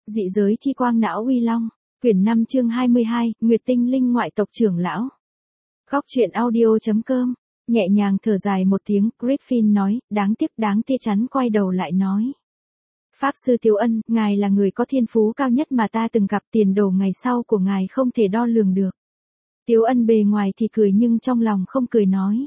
Dị giới chi quang não uy long. Quyển 5 chương 22, Nguyệt tinh linh ngoại tộc trưởng lão. Góc truyện audio.com. Nhẹ nhàng thở dài một tiếng, Griffin nói, đáng tiếc chắn quay đầu lại nói. Pháp sư Tiếu Ân, ngài là người có thiên phú cao nhất mà ta từng gặp, tiền đồ ngày sau của ngài không thể đo lường được. Tiếu Ân bề ngoài thì cười nhưng trong lòng không cười nói.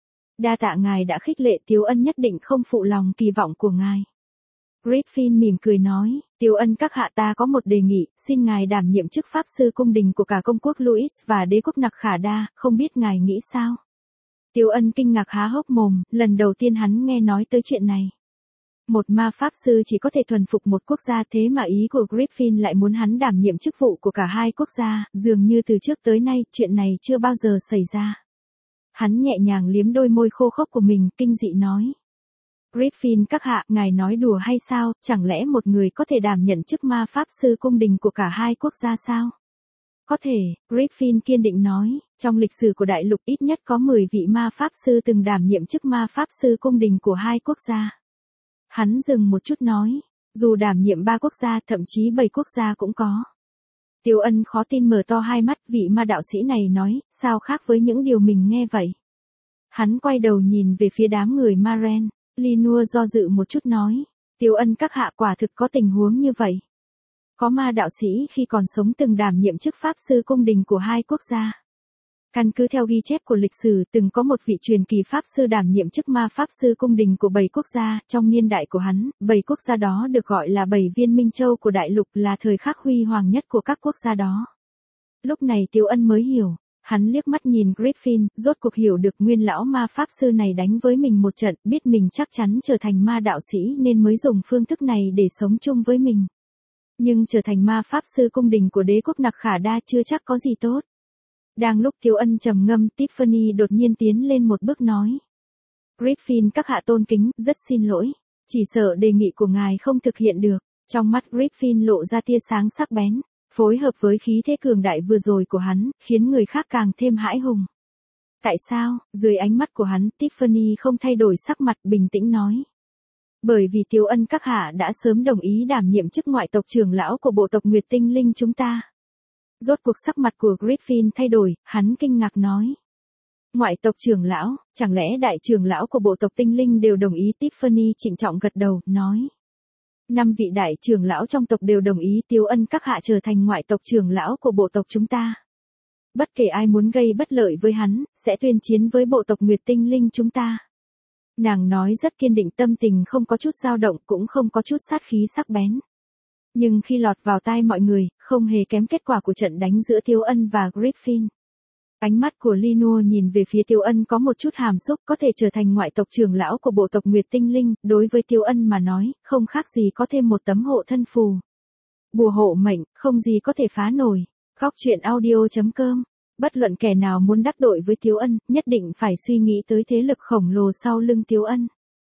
Đa tạ ngài đã khích lệ, Tiếu Ân nhất định không phụ lòng kỳ vọng của ngài. Griffin mỉm cười nói, Tiếu Ân các hạ, ta có một đề nghị, xin ngài đảm nhiệm chức pháp sư cung đình của cả công quốc Louis và đế quốc Nặc Khả Đa, không biết ngài nghĩ sao? Tiếu Ân kinh ngạc há hốc mồm, lần đầu tiên hắn nghe nói tới chuyện này. Một ma pháp sư chỉ có thể thuần phục một quốc gia, thế mà ý của Griffin lại muốn hắn đảm nhiệm chức vụ của cả hai quốc gia, dường như từ trước tới nay, chuyện này chưa bao giờ xảy ra. Hắn nhẹ nhàng liếm đôi môi khô khốc của mình, kinh dị nói. Griffin các hạ, ngài nói đùa hay sao, chẳng lẽ một người có thể đảm nhận chức ma pháp sư cung đình của cả hai quốc gia sao? Có thể, Griffin kiên định nói, trong lịch sử của đại lục ít nhất có 10 vị ma pháp sư từng đảm nhiệm chức ma pháp sư cung đình của hai quốc gia. Hắn dừng một chút nói, dù đảm nhiệm 3 quốc gia, thậm chí 7 quốc gia cũng có. Tiếu Ân khó tin mở to hai mắt, vị ma đạo sĩ này nói, sao khác với những điều mình nghe vậy? Hắn quay đầu nhìn về phía đám người Maren. Linua do dự một chút nói, Tiếu Ân các hạ, quả thực có tình huống như vậy. Có ma đạo sĩ khi còn sống từng đảm nhiệm chức pháp sư cung đình của hai quốc gia. Căn cứ theo ghi chép của lịch sử, từng có một vị truyền kỳ pháp sư đảm nhiệm chức ma pháp sư cung đình của 7 quốc gia, trong niên đại của hắn, 7 quốc gia đó được gọi là 7 viên minh châu của đại lục, là thời khắc huy hoàng nhất của các quốc gia đó. Lúc này Tiếu Ân mới hiểu. Hắn liếc mắt nhìn Griffin, rốt cuộc hiểu được nguyên lão ma pháp sư này đánh với mình một trận, biết mình chắc chắn trở thành ma đạo sĩ nên mới dùng phương thức này để sống chung với mình. Nhưng trở thành ma pháp sư cung đình của đế quốc Nặc Khả Đa chưa chắc có gì tốt. Đang lúc Tiếu Ân trầm ngâm, Tiffany đột nhiên tiến lên một bước nói. Griffin các hạ tôn kính, rất xin lỗi. Chỉ sợ đề nghị của ngài không thực hiện được. Trong mắt Griffin lộ ra tia sáng sắc bén. Phối hợp với khí thế cường đại vừa rồi của hắn, khiến người khác càng thêm hãi hùng. Tại sao? Dưới ánh mắt của hắn, Tiffany không thay đổi sắc mặt, bình tĩnh nói. Bởi vì Tiếu Ân các hạ đã sớm đồng ý đảm nhiệm chức ngoại tộc trưởng lão của bộ tộc Nguyệt tinh linh chúng ta. Rốt cuộc sắc mặt của Griffin thay đổi, hắn kinh ngạc nói. Ngoại tộc trưởng lão, chẳng lẽ đại trưởng lão của bộ tộc tinh linh đều đồng ý? Tiffany trịnh trọng gật đầu, nói. 5 vị đại trưởng lão trong tộc đều đồng ý Tiếu Ân các hạ trở thành ngoại tộc trưởng lão của bộ tộc chúng ta. Bất kể ai muốn gây bất lợi với hắn, sẽ tuyên chiến với bộ tộc Nguyệt tinh linh chúng ta. Nàng nói rất kiên định, tâm tình không có chút dao động, cũng không có chút sát khí sắc bén. Nhưng khi lọt vào tai mọi người, không hề kém kết quả của trận đánh giữa Tiếu Ân và Griffin. Ánh mắt của Linua nhìn về phía Tiếu Ân có một chút hàm xúc, có thể trở thành ngoại tộc trưởng lão của bộ tộc Nguyệt tinh linh, đối với Tiếu Ân mà nói, không khác gì có thêm một tấm hộ thân phù. Bùa hộ mệnh, không gì có thể phá nổi. Góc truyện audio.com. Bất luận kẻ nào muốn đắc tội với Tiếu Ân, nhất định phải suy nghĩ tới thế lực khổng lồ sau lưng Tiếu Ân.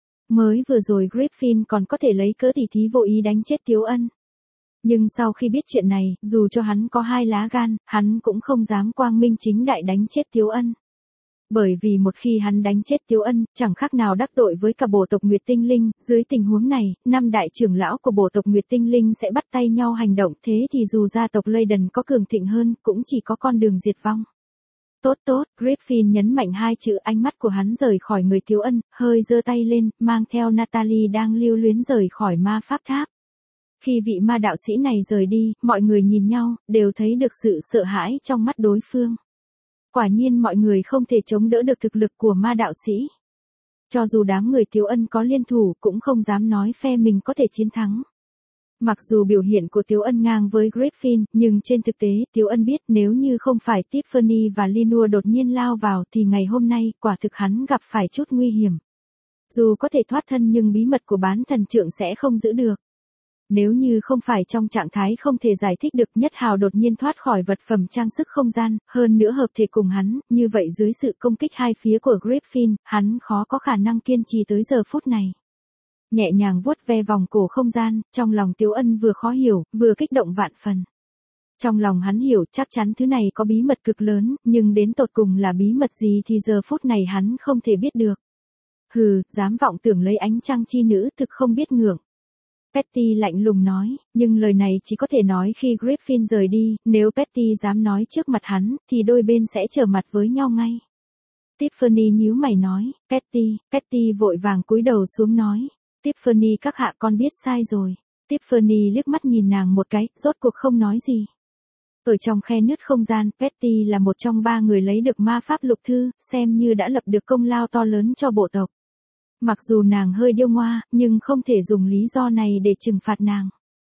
Mới vừa rồi Griffin còn có thể lấy cớ tỉ thí vô ý đánh chết Tiếu Ân. Nhưng sau khi biết chuyện này, dù cho hắn có 2 lá gan, hắn cũng không dám quang minh chính đại đánh chết Tiếu Ân. Bởi vì một khi hắn đánh chết Tiếu Ân, chẳng khác nào đắc tội với cả bộ tộc Nguyệt tinh linh, dưới tình huống này, 5 đại trưởng lão của bộ tộc Nguyệt tinh linh sẽ bắt tay nhau hành động, thế thì dù gia tộc Leyden có cường thịnh hơn, cũng chỉ có con đường diệt vong. Tốt, Griffin nhấn mạnh 2 chữ, ánh mắt của hắn rời khỏi người Tiếu Ân, hơi giơ tay lên, mang theo Natalie đang lưu luyến rời khỏi ma pháp tháp. Khi vị ma đạo sĩ này rời đi, mọi người nhìn nhau, đều thấy được sự sợ hãi trong mắt đối phương. Quả nhiên mọi người không thể chống đỡ được thực lực của ma đạo sĩ. Cho dù đám người Tiếu Ân có liên thủ, cũng không dám nói phe mình có thể chiến thắng. Mặc dù biểu hiện của Tiếu Ân ngang với Griffin, nhưng trên thực tế, Tiếu Ân biết nếu như không phải Tiffany và Linua đột nhiên lao vào thì ngày hôm nay, quả thực hắn gặp phải chút nguy hiểm. Dù có thể thoát thân nhưng bí mật của bán thần trượng sẽ không giữ được. Nếu như không phải trong trạng thái không thể giải thích được, Nhất Hào đột nhiên thoát khỏi vật phẩm trang sức không gian, hơn nữa hợp thể cùng hắn, như vậy dưới sự công kích hai phía của Griffin, hắn khó có khả năng kiên trì tới giờ phút này. Nhẹ nhàng vuốt ve vòng cổ không gian, trong lòng Tiếu Ân vừa khó hiểu, vừa kích động vạn phần. Trong lòng hắn hiểu chắc chắn thứ này có bí mật cực lớn, nhưng đến tột cùng là bí mật gì thì giờ phút này hắn không thể biết được. Hừ, dám vọng tưởng lấy ánh trăng chi nữ, thực không biết ngưỡng. Patty lạnh lùng nói, nhưng lời này chỉ có thể nói khi Griffin rời đi, nếu Patty dám nói trước mặt hắn, thì đôi bên sẽ trở mặt với nhau ngay. Tiffany nhíu mày nói, Patty vội vàng cúi đầu xuống nói, Tiffany các hạ con biết sai rồi. Tiffany liếc mắt nhìn nàng một cái, rốt cuộc không nói gì. Ở trong khe nứt không gian, Patty là một trong 3 người lấy được ma pháp lục thư, xem như đã lập được công lao to lớn cho bộ tộc. Mặc dù nàng hơi điêu ngoa, nhưng không thể dùng lý do này để trừng phạt nàng.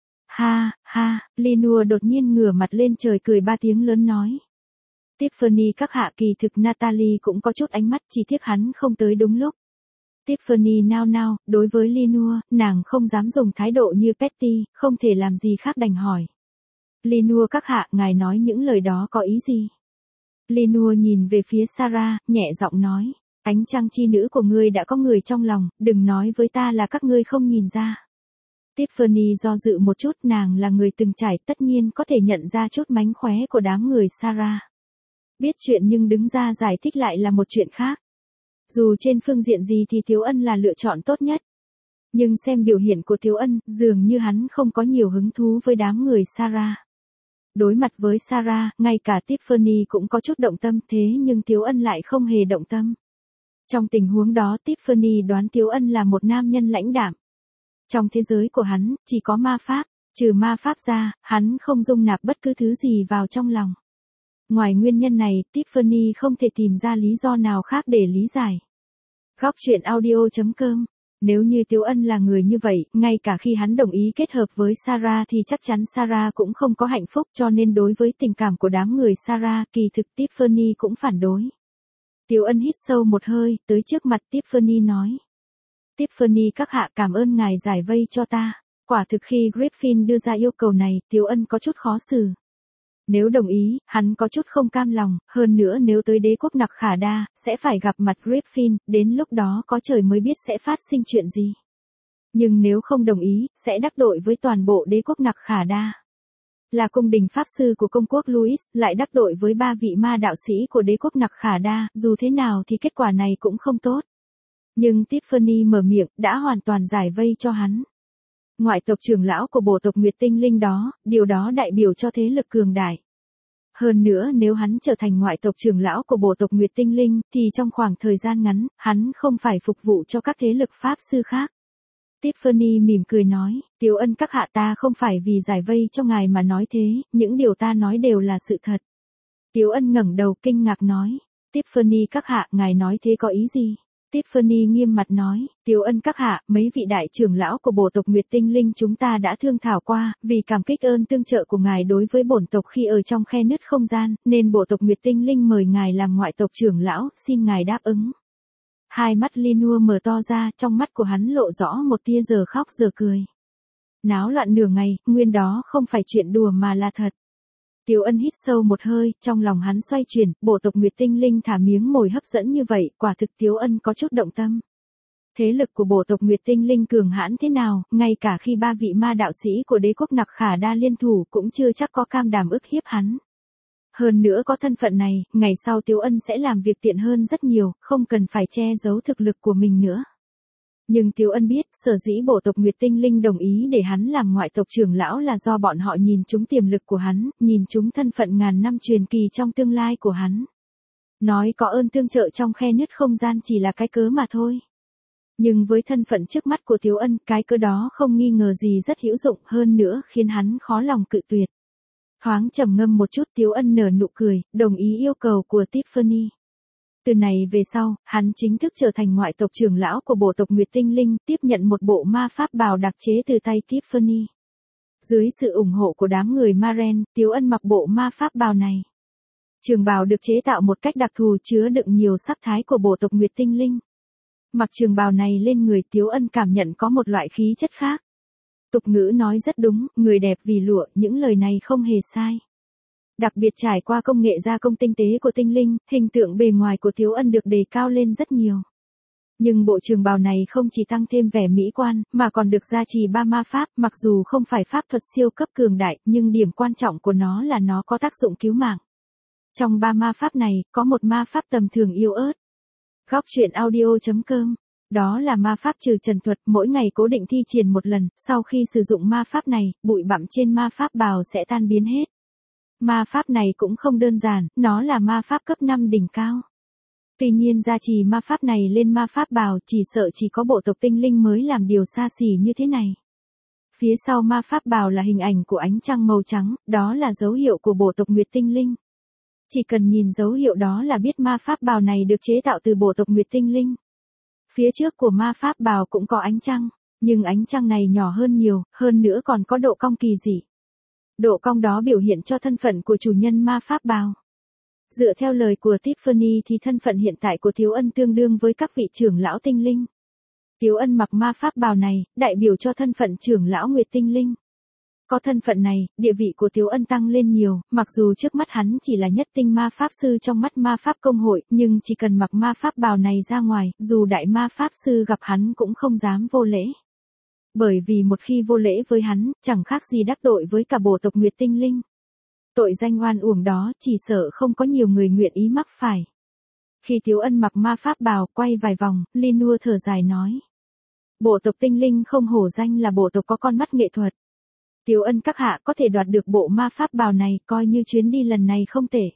Ha, ha, Linua đột nhiên ngửa mặt lên trời cười 3 tiếng lớn nói. Tiffany các hạ kỳ thực Natalie cũng có chút ánh mắt, chỉ tiếc hắn không tới đúng lúc. Tiffany nao nao, đối với Linua, nàng không dám dùng thái độ như Patty, không thể làm gì khác đành hỏi. Linua các hạ, ngài nói những lời đó có ý gì? Linua nhìn về phía Sarah, nhẹ giọng nói, ánh trăng chi nữ của ngươi đã có người trong lòng, đừng nói với ta là các ngươi không nhìn ra. Tiffany do dự một chút, nàng là người từng trải, tất nhiên có thể nhận ra chút mánh khóe của đám người Sarah. Biết chuyện nhưng đứng ra giải thích lại là một chuyện khác. Dù trên phương diện gì thì Tiếu Ân là lựa chọn tốt nhất. Nhưng xem biểu hiện của Tiếu Ân, dường như hắn không có nhiều hứng thú với đám người Sarah. Đối mặt với Sarah, ngay cả Tiffany cũng có chút động tâm, thế nhưng Tiếu Ân lại không hề động tâm. Trong tình huống đó Tiffany đoán Tiếu Ân là một nam nhân lãnh đạm. Trong thế giới của hắn, chỉ có ma pháp, trừ ma pháp ra, hắn không dung nạp bất cứ thứ gì vào trong lòng. Ngoài nguyên nhân này, Tiffany không thể tìm ra lý do nào khác để lý giải. Góc truyện audio.com. Nếu như Tiếu Ân là người như vậy, ngay cả khi hắn đồng ý kết hợp với Sarah thì chắc chắn Sarah cũng không có hạnh phúc, cho nên đối với tình cảm của đám người Sarah, kỳ thực Tiffany cũng phản đối. Tiếu Ân hít sâu một hơi, tới trước mặt Tiffany nói. Tiffany các hạ, cảm ơn ngài giải vây cho ta. Quả thực khi Griffin đưa ra yêu cầu này, Tiếu Ân có chút khó xử. Nếu đồng ý, hắn có chút không cam lòng, hơn nữa nếu tới đế quốc Nặc Khả Đa, sẽ phải gặp mặt Griffin, đến lúc đó có trời mới biết sẽ phát sinh chuyện gì. Nhưng nếu không đồng ý, sẽ đắc tội với toàn bộ đế quốc Nặc Khả Đa. Là cung đình pháp sư của công quốc Louis, lại đắc tội với 3 vị ma đạo sĩ của đế quốc Nặc Khả Đa, dù thế nào thì kết quả này cũng không tốt. Nhưng Tiffany mở miệng, đã hoàn toàn giải vây cho hắn. Ngoại tộc trưởng lão của bộ tộc Nguyệt Tinh Linh đó, điều đó đại biểu cho thế lực cường đại. Hơn nữa nếu hắn trở thành ngoại tộc trưởng lão của bộ tộc Nguyệt Tinh Linh, thì trong khoảng thời gian ngắn, hắn không phải phục vụ cho các thế lực pháp sư khác. Tiffany mỉm cười nói, Tiếu Ân các hạ, ta không phải vì giải vây cho ngài mà nói thế, những điều ta nói đều là sự thật. Tiếu Ân ngẩng đầu kinh ngạc nói, Tiffany các hạ, ngài nói thế có ý gì? Tiffany nghiêm mặt nói, Tiếu Ân các hạ, mấy vị đại trưởng lão của bộ tộc Nguyệt Tinh Linh chúng ta đã thương thảo qua, vì cảm kích ơn tương trợ của ngài đối với bổn tộc khi ở trong khe nứt không gian, nên bộ tộc Nguyệt Tinh Linh mời ngài làm ngoại tộc trưởng lão, xin ngài đáp ứng. Hai mắt Linua mở to ra, trong mắt của hắn lộ rõ một tia giờ khóc giờ cười. Náo loạn nửa ngày, nguyên đó không phải chuyện đùa mà là thật. Tiếu Ân hít sâu một hơi, trong lòng hắn xoay chuyển, bộ tộc Nguyệt Tinh Linh thả miếng mồi hấp dẫn như vậy, quả thực Tiếu Ân có chút động tâm. Thế lực của bộ tộc Nguyệt Tinh Linh cường hãn thế nào, ngay cả khi 3 vị ma đạo sĩ của đế quốc Nặc Khả Đa liên thủ cũng chưa chắc có cam đảm ức hiếp hắn. Hơn nữa có thân phận này, ngày sau Tiếu Ân sẽ làm việc tiện hơn rất nhiều, không cần phải che giấu thực lực của mình nữa. Nhưng Tiếu Ân biết, sở dĩ bộ tộc Nguyệt Tinh Linh đồng ý để hắn làm ngoại tộc trưởng lão là do bọn họ nhìn trúng tiềm lực của hắn, nhìn trúng thân phận ngàn năm truyền kỳ trong tương lai của hắn. Nói có ơn tương trợ trong khe nứt không gian chỉ là cái cớ mà thôi. Nhưng với thân phận trước mắt của Tiếu Ân, cái cớ đó không nghi ngờ gì rất hữu dụng, hơn nữa khiến hắn khó lòng cự tuyệt. Thoáng trầm ngâm một chút, Tiếu Ân nở nụ cười, đồng ý yêu cầu của Tiffany. Từ này về sau, hắn chính thức trở thành ngoại tộc trưởng lão của bộ tộc Nguyệt Tinh Linh, tiếp nhận một bộ ma pháp bào đặc chế từ tay Tiffany. Dưới sự ủng hộ của đám người Maren, Tiếu Ân mặc bộ ma pháp bào này. Trường bào được chế tạo một cách đặc thù chứa đựng nhiều sắc thái của bộ tộc Nguyệt Tinh Linh. Mặc trường bào này lên người Tiếu Ân cảm nhận có một loại khí chất khác. Tục ngữ nói rất đúng, người đẹp vì lụa, những lời này không hề sai. Đặc biệt trải qua công nghệ gia công tinh tế của tinh linh, hình tượng bề ngoài của Tiếu Ân được đề cao lên rất nhiều. Nhưng bộ trường bào này không chỉ tăng thêm vẻ mỹ quan, mà còn được gia trì 3 ma pháp, mặc dù không phải pháp thuật siêu cấp cường đại, nhưng điểm quan trọng của nó là nó có tác dụng cứu mạng. Trong 3 ma pháp này, có một ma pháp tầm thường yếu ớt. Góc truyện audio.com Đó là ma pháp trừ trần thuật, mỗi ngày cố định thi triển một lần, sau khi sử dụng ma pháp này, bụi bặm trên ma pháp bào sẽ tan biến hết. Ma pháp này cũng không đơn giản, nó là ma pháp cấp 5 đỉnh cao. Tuy nhiên gia trì ma pháp này lên ma pháp bào chỉ sợ chỉ có bộ tộc tinh linh mới làm điều xa xỉ như thế này. Phía sau ma pháp bào là hình ảnh của ánh trăng màu trắng, đó là dấu hiệu của bộ tộc Nguyệt Tinh Linh. Chỉ cần nhìn dấu hiệu đó là biết ma pháp bào này được chế tạo từ bộ tộc Nguyệt Tinh Linh. Phía trước của ma pháp bào cũng có ánh trăng, nhưng ánh trăng này nhỏ hơn nhiều, hơn nữa còn có độ cong kỳ dị. Độ cong đó biểu hiện cho thân phận của chủ nhân ma pháp bào. Dựa theo lời của Tiffany thì thân phận hiện tại của Tiếu Ân tương đương với các vị trưởng lão tinh linh. Tiếu Ân mặc ma pháp bào này, đại biểu cho thân phận trưởng lão Nguyệt Tinh Linh. Có thân phận này, địa vị của Tiếu Ân tăng lên nhiều, mặc dù trước mắt hắn chỉ là nhất tinh ma pháp sư trong mắt ma pháp công hội, nhưng chỉ cần mặc ma pháp bào này ra ngoài, dù đại ma pháp sư gặp hắn cũng không dám vô lễ. Bởi vì một khi vô lễ với hắn, chẳng khác gì đắc tội với cả bộ tộc Nguyệt Tinh Linh. Tội danh oan uổng đó chỉ sợ không có nhiều người nguyện ý mắc phải. Khi Tiếu Ân mặc ma pháp bào quay vài vòng, Linua thở dài nói. Bộ tộc tinh linh không hổ danh là bộ tộc có con mắt nghệ thuật. Tiếu Ân các hạ có thể đoạt được bộ ma pháp bào này coi như chuyến đi lần này không tệ.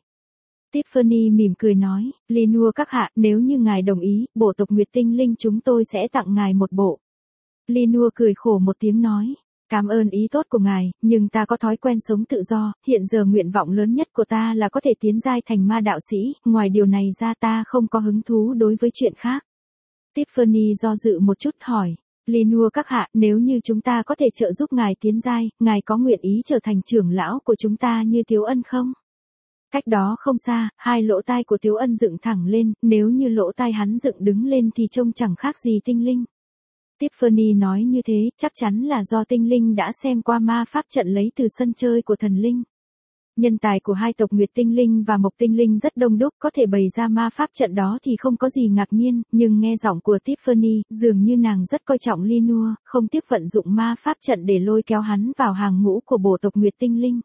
Tiffany mỉm cười nói, Linua các hạ, nếu như ngài đồng ý, bộ tộc Nguyệt Tinh Linh chúng tôi sẽ tặng ngài một bộ. Linua cười khổ một tiếng nói. Cảm ơn ý tốt của ngài, nhưng ta có thói quen sống tự do, hiện giờ nguyện vọng lớn nhất của ta là có thể tiến giai thành ma đạo sĩ, ngoài điều này ra ta không có hứng thú đối với chuyện khác. Tiffany do dự một chút hỏi, Linua các hạ, nếu như chúng ta có thể trợ giúp ngài tiến giai, ngài có nguyện ý trở thành trưởng lão của chúng ta như Tiếu Ân không? Cách đó không xa, hai lỗ tai của Tiếu Ân dựng thẳng lên, nếu như lỗ tai hắn dựng đứng lên thì trông chẳng khác gì tinh linh. Tiffany nói như thế, chắc chắn là do tinh linh đã xem qua ma pháp trận lấy từ sân chơi của thần linh. Nhân tài của hai tộc Nguyệt Tinh Linh và Mộc Tinh Linh rất đông đúc, có thể bày ra ma pháp trận đó thì không có gì ngạc nhiên, nhưng nghe giọng của Tiffany, dường như nàng rất coi trọng Linua, không tiếc vận dụng ma pháp trận để lôi kéo hắn vào hàng ngũ của bộ tộc Nguyệt Tinh Linh.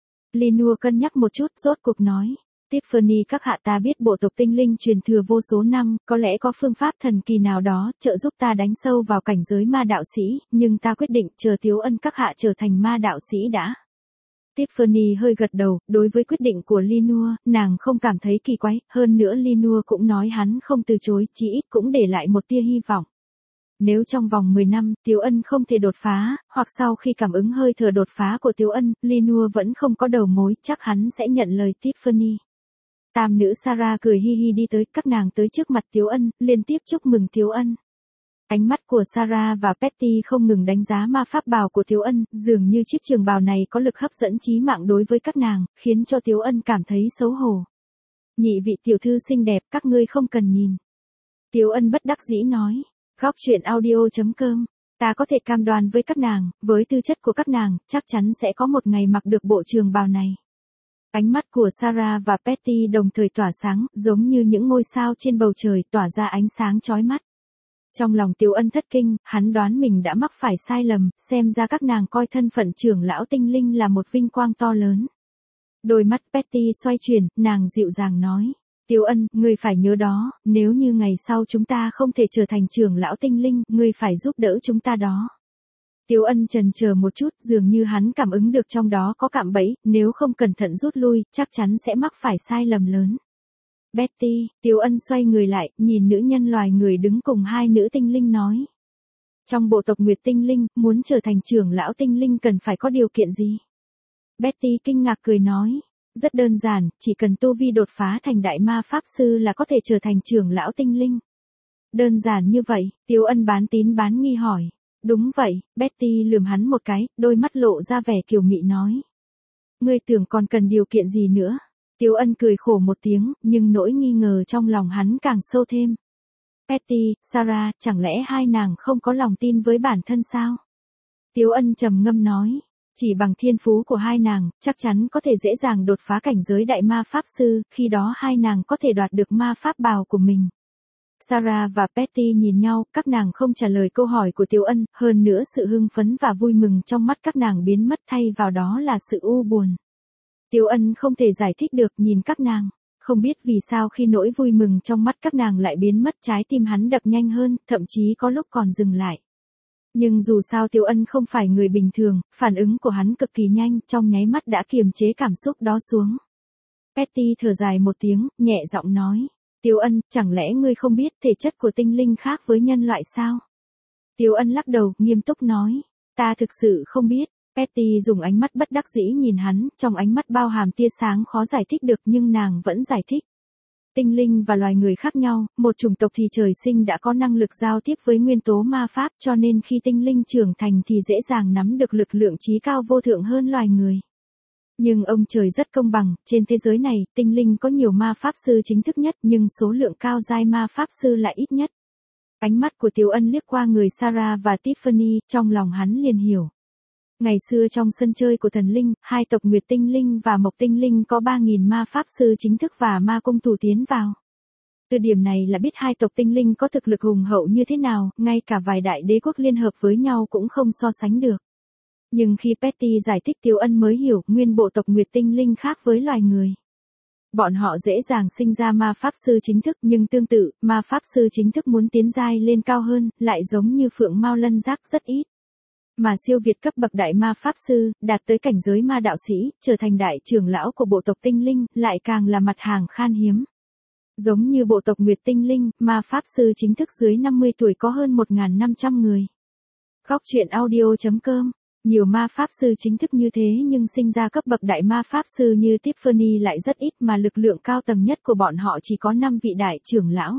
Linua cân nhắc một chút, rốt cuộc nói. Tiffany các hạ, ta biết bộ tộc tinh linh truyền thừa vô số năm, có lẽ có phương pháp thần kỳ nào đó, trợ giúp ta đánh sâu vào cảnh giới ma đạo sĩ, nhưng ta quyết định chờ Tiếu Ân các hạ trở thành ma đạo sĩ đã. Tiffany hơi gật đầu, đối với quyết định của Linua, nàng không cảm thấy kỳ quái, hơn nữa Linua cũng nói hắn không từ chối, chỉ ít cũng để lại một tia hy vọng. Nếu trong vòng 10 năm, Tiếu Ân không thể đột phá, hoặc sau khi cảm ứng hơi thở đột phá của Tiếu Ân, Linua vẫn không có đầu mối, chắc hắn sẽ nhận lời Tiffany. Tam nữ Sarah cười hi hi đi tới, các nàng tới trước mặt Tiếu Ân, liên tiếp chúc mừng Tiếu Ân. Ánh mắt của Sarah và Patty không ngừng đánh giá ma pháp bào của Tiếu Ân, dường như chiếc trường bào này có lực hấp dẫn chí mạng đối với các nàng, khiến cho Tiếu Ân cảm thấy xấu hổ. Nhị vị tiểu thư xinh đẹp, các ngươi không cần nhìn. Tiếu Ân bất đắc dĩ nói, góc truyện audio.com, ta có thể cam đoan với các nàng, với tư chất của các nàng, chắc chắn sẽ có một ngày mặc được bộ trường bào này. Ánh mắt của Sarah và Patty đồng thời tỏa sáng, giống như những ngôi sao trên bầu trời tỏa ra ánh sáng chói mắt. Trong lòng Tiếu Ân thất kinh, hắn đoán mình đã mắc phải sai lầm, xem ra các nàng coi thân phận trưởng lão tinh linh là một vinh quang to lớn. Đôi mắt Patty xoay chuyển, nàng dịu dàng nói, Tiếu Ân, ngươi phải nhớ đó, nếu như ngày sau chúng ta không thể trở thành trưởng lão tinh linh, ngươi phải giúp đỡ chúng ta đó. Tiếu Ân chần chờ một chút, dường như hắn cảm ứng được trong đó có cạm bẫy, nếu không cẩn thận rút lui, chắc chắn sẽ mắc phải sai lầm lớn. Betty, Tiếu Ân xoay người lại, nhìn nữ nhân loài người đứng cùng hai nữ tinh linh nói. Trong bộ tộc Nguyệt Tinh Linh, muốn trở thành trưởng lão tinh linh cần phải có điều kiện gì? Betty kinh ngạc cười nói. Rất đơn giản, chỉ cần tu vi đột phá thành đại ma pháp sư là có thể trở thành trưởng lão tinh linh. Đơn giản như vậy, Tiếu Ân bán tín bán nghi hỏi. Đúng vậy, Betty lườm hắn một cái, đôi mắt lộ ra vẻ kiều mị nói. Ngươi tưởng còn cần điều kiện gì nữa? Tiếu Ân cười khổ một tiếng, nhưng nỗi nghi ngờ trong lòng hắn càng sâu thêm. Patty, Sarah, chẳng lẽ hai nàng không có lòng tin với bản thân sao? Tiếu Ân trầm ngâm nói, chỉ bằng thiên phú của hai nàng, chắc chắn có thể dễ dàng đột phá cảnh giới đại ma pháp sư, khi đó hai nàng có thể đoạt được ma pháp bào của mình. Sarah và Patty nhìn nhau, các nàng không trả lời câu hỏi của Tiếu Ân, hơn nữa sự hưng phấn và vui mừng trong mắt các nàng biến mất thay vào đó là sự u buồn. Tiếu Ân không thể giải thích được, nhìn các nàng. Không biết vì sao khi nỗi vui mừng trong mắt các nàng lại biến mất, trái tim hắn đập nhanh hơn, thậm chí có lúc còn dừng lại. Nhưng dù sao Tiếu Ân không phải người bình thường, phản ứng của hắn cực kỳ nhanh, trong nháy mắt đã kiềm chế cảm xúc đó xuống. Petty thở dài một tiếng, nhẹ giọng nói. Tiếu Ân, chẳng lẽ ngươi không biết thể chất của tinh linh khác với nhân loại sao? Tiếu Ân lắc đầu, nghiêm túc nói. Ta thực sự không biết. Petty dùng ánh mắt bất đắc dĩ nhìn hắn, trong ánh mắt bao hàm tia sáng khó giải thích được nhưng nàng vẫn giải thích. Tinh linh và loài người khác nhau, một chủng tộc thì trời sinh đã có năng lực giao tiếp với nguyên tố ma pháp, cho nên khi tinh linh trưởng thành thì dễ dàng nắm được lực lượng trí cao vô thượng hơn loài người. Nhưng ông trời rất công bằng, trên thế giới này, tinh linh có nhiều ma pháp sư chính thức nhất nhưng số lượng cao giai ma pháp sư lại ít nhất. Ánh mắt của Tiếu Ân liếc qua người Sarah và Tiffany, trong lòng hắn liền hiểu. Ngày xưa trong sân chơi của thần linh, hai tộc Nguyệt Tinh Linh và Mộc Tinh Linh có 3.000 ma pháp sư chính thức và ma cung thủ tiến vào. Từ điểm này là biết hai tộc tinh linh có thực lực hùng hậu như thế nào, ngay cả vài đại đế quốc liên hợp với nhau cũng không so sánh được. Nhưng khi Petty giải thích Tiếu Ân mới hiểu, nguyên bộ tộc Nguyệt Tinh Linh khác với loài người. Bọn họ dễ dàng sinh ra ma pháp sư chính thức nhưng tương tự, ma pháp sư chính thức muốn tiến giai lên cao hơn, lại giống như phượng mao lân giác rất ít. Mà siêu việt cấp bậc đại ma pháp sư, đạt tới cảnh giới ma đạo sĩ, trở thành đại trưởng lão của bộ tộc tinh linh, lại càng là mặt hàng khan hiếm. Giống như bộ tộc Nguyệt Tinh Linh, ma pháp sư chính thức dưới 50 tuổi có hơn 1.500 người. Góc truyện audio.com. Nhiều ma pháp sư chính thức như thế nhưng sinh ra cấp bậc đại ma pháp sư như Tiffany lại rất ít mà lực lượng cao tầng nhất của bọn họ chỉ có 5 vị đại trưởng lão.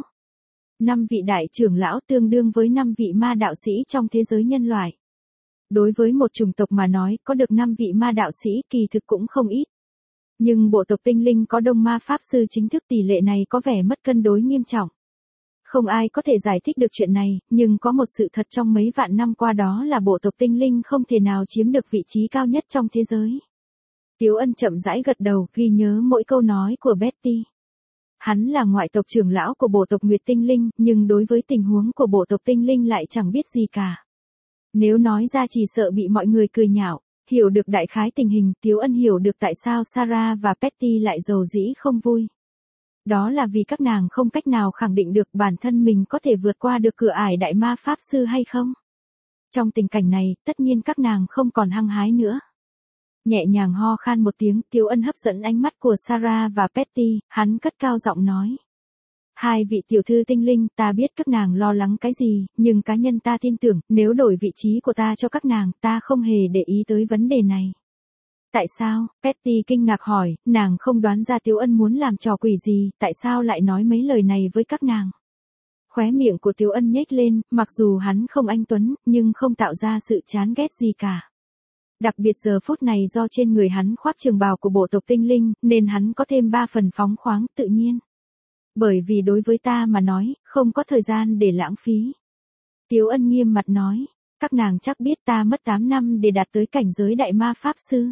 5 vị đại trưởng lão tương đương với 5 vị ma đạo sĩ trong thế giới nhân loại. Đối với một chủng tộc mà nói, có được 5 vị ma đạo sĩ kỳ thực cũng không ít. Nhưng bộ tộc tinh linh có đông ma pháp sư chính thức, tỷ lệ này có vẻ mất cân đối nghiêm trọng. Không ai có thể giải thích được chuyện này, nhưng có một sự thật trong mấy vạn năm qua đó là bộ tộc tinh linh không thể nào chiếm được vị trí cao nhất trong thế giới. Tiếu Ân chậm rãi gật đầu, ghi nhớ mỗi câu nói của Betty. Hắn là ngoại tộc trưởng lão của bộ tộc Nguyệt Tinh Linh, nhưng đối với tình huống của bộ tộc tinh linh lại chẳng biết gì cả. Nếu nói ra chỉ sợ bị mọi người cười nhạo. Hiểu được đại khái tình hình, Tiếu Ân hiểu được tại sao Sarah và Petty lại rầu rĩ không vui. Đó là vì các nàng không cách nào khẳng định được bản thân mình có thể vượt qua được cửa ải đại ma pháp sư hay không. Trong tình cảnh này, tất nhiên các nàng không còn hăng hái nữa. Nhẹ nhàng ho khan một tiếng, Tiếu Ân hấp dẫn ánh mắt của Sarah và Petty, hắn cất cao giọng nói. Hai vị tiểu thư tinh linh, ta biết các nàng lo lắng cái gì, nhưng cá nhân ta tin tưởng, nếu đổi vị trí của ta cho các nàng, ta không hề để ý tới vấn đề này. Tại sao? Petty kinh ngạc hỏi, nàng không đoán ra Tiếu Ân muốn làm trò quỷ gì, tại sao lại nói mấy lời này với các nàng? Khóe miệng của Tiếu Ân nhếch lên, mặc dù hắn không anh tuấn, nhưng không tạo ra sự chán ghét gì cả. Đặc biệt giờ phút này do trên người hắn khoác trường bào của bộ tộc tinh linh, nên hắn có thêm 3 phần phóng khoáng, tự nhiên. Bởi vì đối với ta mà nói, không có thời gian để lãng phí. Tiếu Ân nghiêm mặt nói, các nàng chắc biết ta mất 8 năm để đạt tới cảnh giới đại ma pháp sư.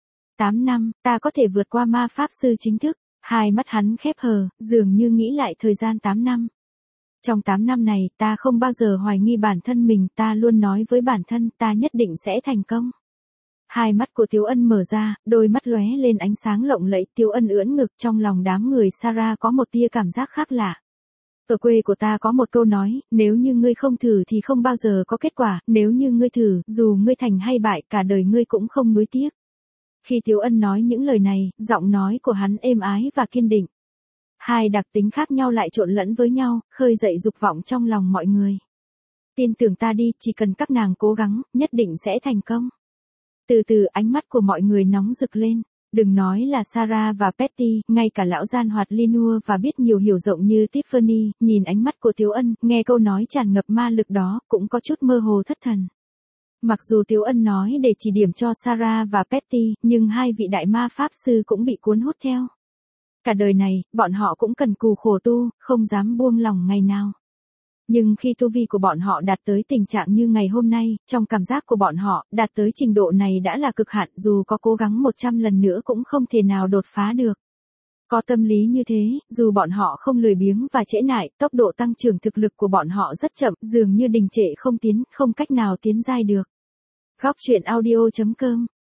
8 năm, ta có thể vượt qua ma pháp sư chính thức. Hai mắt hắn khép hờ, dường như nghĩ lại thời gian 8 năm. Trong 8 năm này, ta không bao giờ hoài nghi bản thân mình, ta luôn nói với bản thân ta nhất định sẽ thành công. Hai mắt của Tiếu Ân mở ra, đôi mắt lóe lên ánh sáng lộng lẫy, Tiếu Ân ưỡn ngực, trong lòng đám người Sarah có một tia cảm giác khác lạ. Ở quê của ta có một câu nói, nếu như ngươi không thử thì không bao giờ có kết quả, nếu như ngươi thử, dù ngươi thành hay bại, cả đời ngươi cũng không nuối tiếc. Khi Tiếu Ân nói những lời này, giọng nói của hắn êm ái và kiên định. Hai đặc tính khác nhau lại trộn lẫn với nhau, khơi dậy dục vọng trong lòng mọi người. Tin tưởng ta đi, chỉ cần các nàng cố gắng, nhất định sẽ thành công. Từ từ ánh mắt của mọi người nóng rực lên. Đừng nói là Sarah và Petty, ngay cả lão gian hoạt Linua và biết nhiều hiểu rộng như Tiffany, nhìn ánh mắt của Tiếu Ân, nghe câu nói tràn ngập ma lực đó, cũng có chút mơ hồ thất thần. Mặc dù Tiếu Ân nói để chỉ điểm cho Sarah và Petty, nhưng hai vị đại ma pháp sư cũng bị cuốn hút theo. Cả đời này, bọn họ cũng cần cù khổ tu, không dám buông lòng ngày nào. Nhưng khi tu vi của bọn họ đạt tới tình trạng như ngày hôm nay, trong cảm giác của bọn họ, đạt tới trình độ này đã là cực hạn, dù có cố gắng 100 lần nữa cũng không thể nào đột phá được. Có tâm lý như thế, dù bọn họ không lười biếng và trễ nải, tốc độ tăng trưởng thực lực của bọn họ rất chậm, dường như đình trệ không tiến, không cách nào tiến giai được. Góc truyện audio.com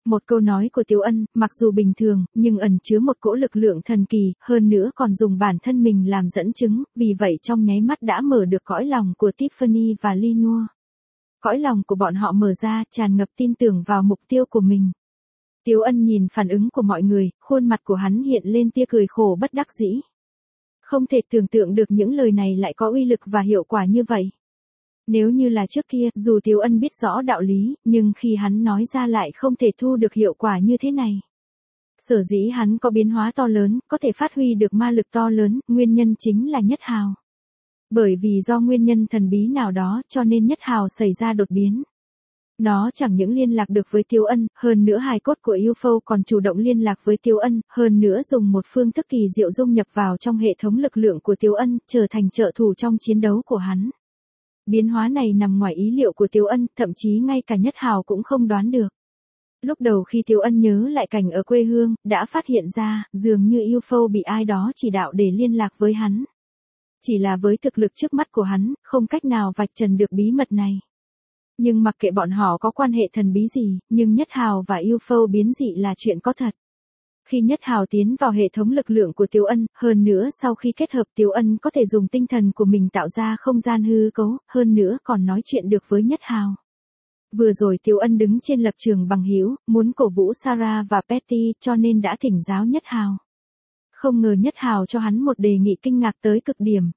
Một câu nói của Tiếu Ân, mặc dù bình thường, nhưng ẩn chứa một cỗ lực lượng thần kỳ, hơn nữa còn dùng bản thân mình làm dẫn chứng, vì vậy trong nháy mắt đã mở được cõi lòng của Tiffany và Linua. Cõi lòng của bọn họ mở ra, tràn ngập tin tưởng vào mục tiêu của mình. Tiếu Ân nhìn phản ứng của mọi người, khuôn mặt của hắn hiện lên tia cười khổ bất đắc dĩ. Không thể tưởng tượng được những lời này lại có uy lực và hiệu quả như vậy. Nếu như là trước kia, dù Tiếu Ân biết rõ đạo lý, nhưng khi hắn nói ra lại không thể thu được hiệu quả như thế này. Sở dĩ hắn có biến hóa to lớn, có thể phát huy được ma lực to lớn, nguyên nhân chính là Nhất Hào. Bởi vì do nguyên nhân thần bí nào đó, cho nên Nhất Hào xảy ra đột biến. Nó chẳng những liên lạc được với Tiếu Ân, hơn nữa hài cốt của UFO còn chủ động liên lạc với Tiếu Ân, hơn nữa dùng một phương thức kỳ diệu dung nhập vào trong hệ thống lực lượng của Tiếu Ân, trở thành trợ thủ trong chiến đấu của hắn. Biến hóa này nằm ngoài ý liệu của Tiếu Ân, thậm chí ngay cả Nhất Hào cũng không đoán được. Lúc đầu khi Tiếu Ân nhớ lại cảnh ở quê hương, đã phát hiện ra, dường như UFO bị ai đó chỉ đạo để liên lạc với hắn. Chỉ là với thực lực trước mắt của hắn, không cách nào vạch trần được bí mật này. Nhưng mặc kệ bọn họ có quan hệ thần bí gì, nhưng Nhất Hào và UFO biến dị là chuyện có thật. Khi Nhất Hào tiến vào hệ thống lực lượng của Tiếu Ân, hơn nữa sau khi kết hợp Tiếu Ân có thể dùng tinh thần của mình tạo ra không gian hư cấu, hơn nữa còn nói chuyện được với Nhất Hào. Vừa rồi Tiếu Ân đứng trên lập trường bằng hữu, muốn cổ vũ Sarah và Petty cho nên đã thỉnh giáo Nhất Hào. Không ngờ Nhất Hào cho hắn một đề nghị kinh ngạc tới cực điểm.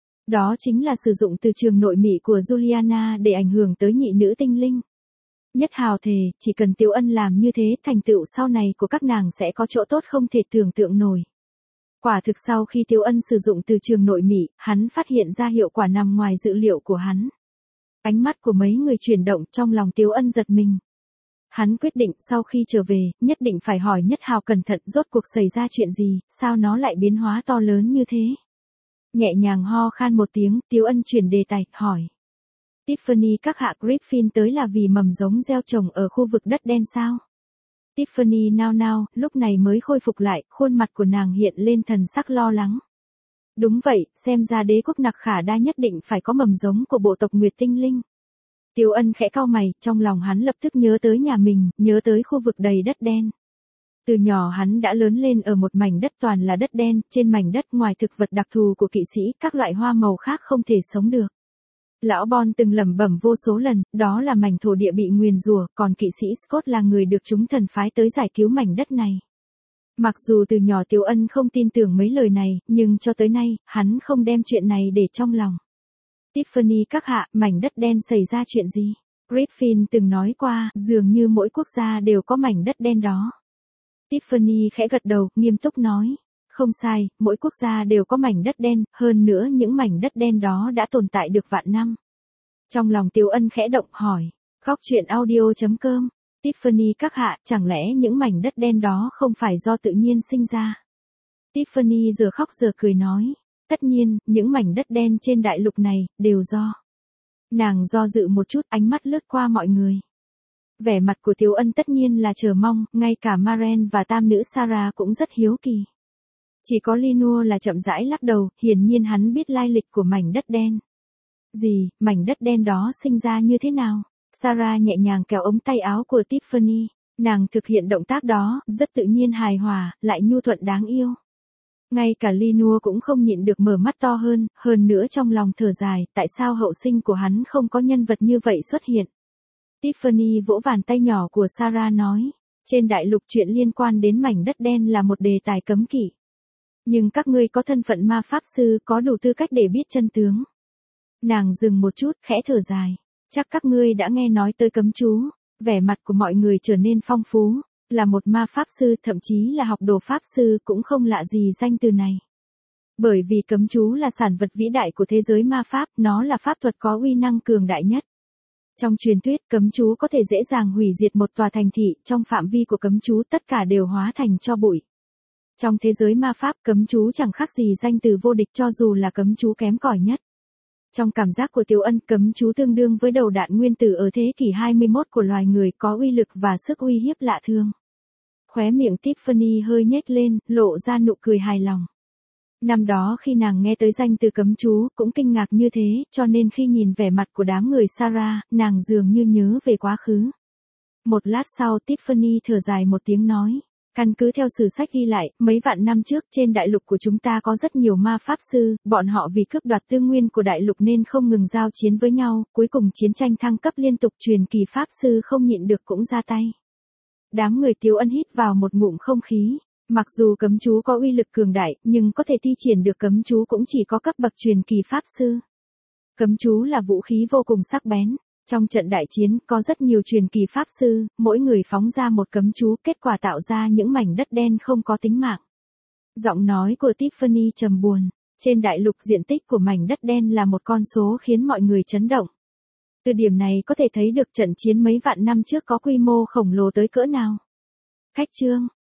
Đó chính là sử dụng từ trường nội mị của Juliana để ảnh hưởng tới nhị nữ tinh linh. Nhất Hào thề, chỉ cần Tiếu Ân làm như thế, thành tựu sau này của các nàng sẽ có chỗ tốt không thể tưởng tượng nổi. Quả thực sau khi Tiếu Ân sử dụng từ trường nội mị, hắn phát hiện ra hiệu quả nằm ngoài dự liệu của hắn. Ánh mắt của mấy người chuyển động, trong lòng Tiếu Ân giật mình. Hắn quyết định sau khi trở về, nhất định phải hỏi Nhất Hào cẩn thận rốt cuộc xảy ra chuyện gì, sao nó lại biến hóa to lớn như thế. Nhẹ nhàng ho khan một tiếng, Tiếu Ân chuyển đề tài, hỏi. Tiffany các hạ Griffin tới là vì mầm giống gieo trồng ở khu vực đất đen sao? Tiffany nao nao, lúc này mới khôi phục lại, khuôn mặt của nàng hiện lên thần sắc lo lắng. Đúng vậy, xem ra đế quốc Nặc Khả Đa nhất định phải có mầm giống của bộ tộc Nguyệt Tinh Linh. Tiếu Ân khẽ cau mày, trong lòng hắn lập tức nhớ tới nhà mình, nhớ tới khu vực đầy đất đen. Từ nhỏ hắn đã lớn lên ở một mảnh đất toàn là đất đen, trên mảnh đất ngoài thực vật đặc thù của kỵ sĩ, các loại hoa màu khác không thể sống được. Lão Bon từng lẩm bẩm vô số lần, đó là mảnh thổ địa bị nguyền rủa, còn kỵ sĩ Scott là người được chúng thần phái tới giải cứu mảnh đất này. Mặc dù từ nhỏ Tiếu Ân không tin tưởng mấy lời này, nhưng cho tới nay, hắn không đem chuyện này để trong lòng. Tiffany các hạ, mảnh đất đen xảy ra chuyện gì? Griffin từng nói qua, dường như mỗi quốc gia đều có mảnh đất đen đó. Tiffany khẽ gật đầu, nghiêm túc nói. Không sai, mỗi quốc gia đều có mảnh đất đen, hơn nữa những mảnh đất đen đó đã tồn tại được vạn năm. Trong lòng Tiếu Ân khẽ động hỏi. Góc truyện audio.com. Tiffany các hạ, chẳng lẽ những mảnh đất đen đó không phải do tự nhiên sinh ra? Tiffany giờ khóc giờ cười nói. Tất nhiên, những mảnh đất đen trên đại lục này, đều do. Nàng do dự một chút, ánh mắt lướt qua mọi người. Vẻ mặt của Tiếu Ân tất nhiên là chờ mong, ngay cả Maren và tam nữ Sarah cũng rất hiếu kỳ. Chỉ có Linua là chậm rãi lắc đầu, hiển nhiên hắn biết lai lịch của mảnh đất đen. Gì, mảnh đất đen đó sinh ra như thế nào? Sarah nhẹ nhàng kéo ống tay áo của Tiffany. Nàng thực hiện động tác đó, rất tự nhiên hài hòa, lại nhu thuận đáng yêu. Ngay cả Linua cũng không nhịn được mở mắt to hơn nữa trong lòng thở dài, tại sao hậu sinh của hắn không có nhân vật như vậy xuất hiện. Tiffany vỗ bàn tay nhỏ của Sarah nói, trên đại lục chuyện liên quan đến mảnh đất đen là một đề tài cấm kỵ. Nhưng các ngươi có thân phận ma pháp sư, có đủ tư cách để biết chân tướng. Nàng dừng một chút, khẽ thở dài. Chắc các ngươi đã nghe nói tới cấm chú. Vẻ mặt của mọi người trở nên phong phú. Là một ma pháp sư, thậm chí là học đồ pháp sư cũng không lạ gì danh từ này. Bởi vì cấm chú là sản vật vĩ đại của thế giới ma pháp, nó là pháp thuật có uy năng cường đại nhất. Trong truyền thuyết, cấm chú có thể dễ dàng hủy diệt một tòa thành thị, trong phạm vi của cấm chú tất cả đều hóa thành tro bụi. Trong thế giới ma pháp, cấm chú chẳng khác gì danh từ vô địch cho dù là cấm chú kém cỏi nhất. Trong cảm giác của Tiếu Ân, cấm chú tương đương với đầu đạn nguyên tử ở thế kỷ 21 của loài người, có uy lực và sức uy hiếp lạ thường. Khóe miệng Tiffany hơi nhếch lên, lộ ra nụ cười hài lòng. Năm đó khi nàng nghe tới danh từ cấm chú, cũng kinh ngạc như thế, cho nên khi nhìn vẻ mặt của đám người Sarah, nàng dường như nhớ về quá khứ. Một lát sau Tiffany thở dài một tiếng nói. Căn cứ theo sử sách ghi lại, mấy vạn năm trước trên đại lục của chúng ta có rất nhiều ma pháp sư, bọn họ vì cướp đoạt tư nguyên của đại lục nên không ngừng giao chiến với nhau, cuối cùng chiến tranh thăng cấp liên tục, truyền kỳ pháp sư không nhịn được cũng ra tay. Đám người Tiếu Ân hít vào một ngụm không khí. Mặc dù cấm chú có uy lực cường đại, nhưng có thể thi triển được cấm chú cũng chỉ có cấp bậc truyền kỳ pháp sư. Cấm chú là vũ khí vô cùng sắc bén. Trong trận đại chiến, có rất nhiều truyền kỳ pháp sư, mỗi người phóng ra một cấm chú, kết quả tạo ra những mảnh đất đen không có tính mạng. Giọng nói của Tiffany trầm buồn. Trên đại lục diện tích của mảnh đất đen là một con số khiến mọi người chấn động. Từ điểm này có thể thấy được trận chiến mấy vạn năm trước có quy mô khổng lồ tới cỡ nào. Khách chương